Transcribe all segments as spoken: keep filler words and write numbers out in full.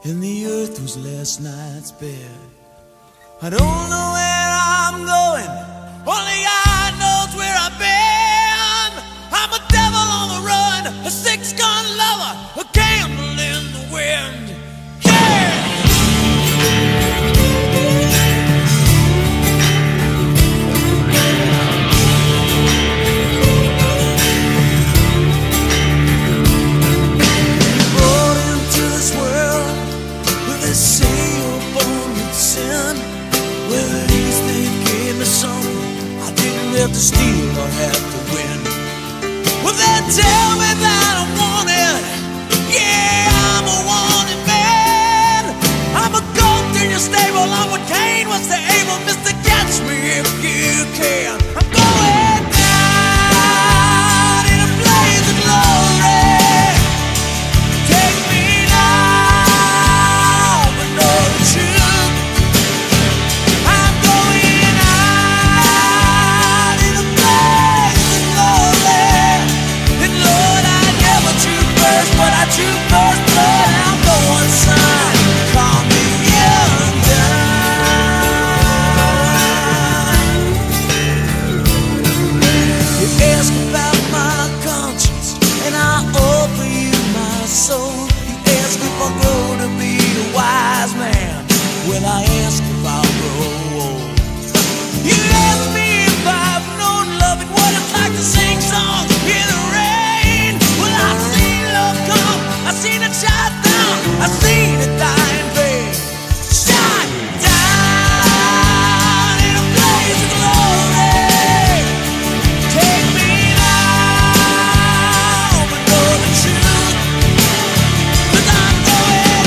and the earth was last night's bed. I don't know where I'm going, only God knows where I've been. I'm a devil on the run, a six-gun lover, a candle in the wind. Yeah! To steal or have to win. Well, they tell me that I'm wanted. Yeah, I'm a wanted man. I'm a goat in your stable. I'm what Cain was to Abel. Mister, catch me if you can. I'm going down in a blaze of glory. Take me now, but know the truth. But I choose first blood, I'm going son. Call me undone. You ask about my conscience, and I offer you my soul. You ask if I'll grow to be a wise man. Well, I ask if I'll grow old. You ask me if I've known love and what it's like to sing songs in the rain. Well, I see I seen it shot down, I seen it die in vain. Shot down in a blaze of glory. Take me now, but know the truth. 'Cause I'm going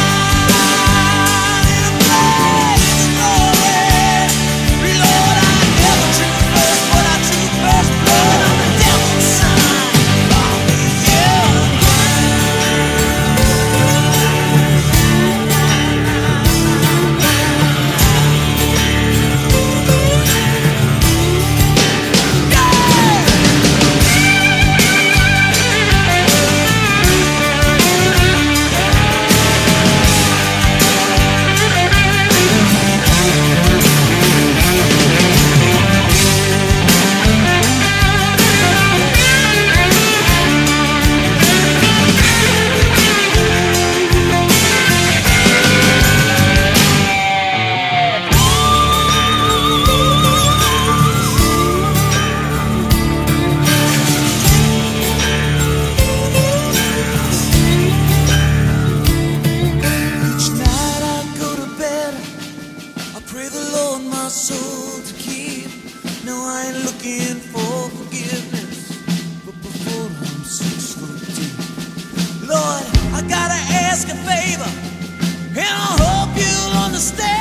down in a blaze of glory. Lord, I never choose first, but I choose first blood. I'm the devil's son. Call me undone. Lord, I gotta ask a favor, and I hope you'll understand.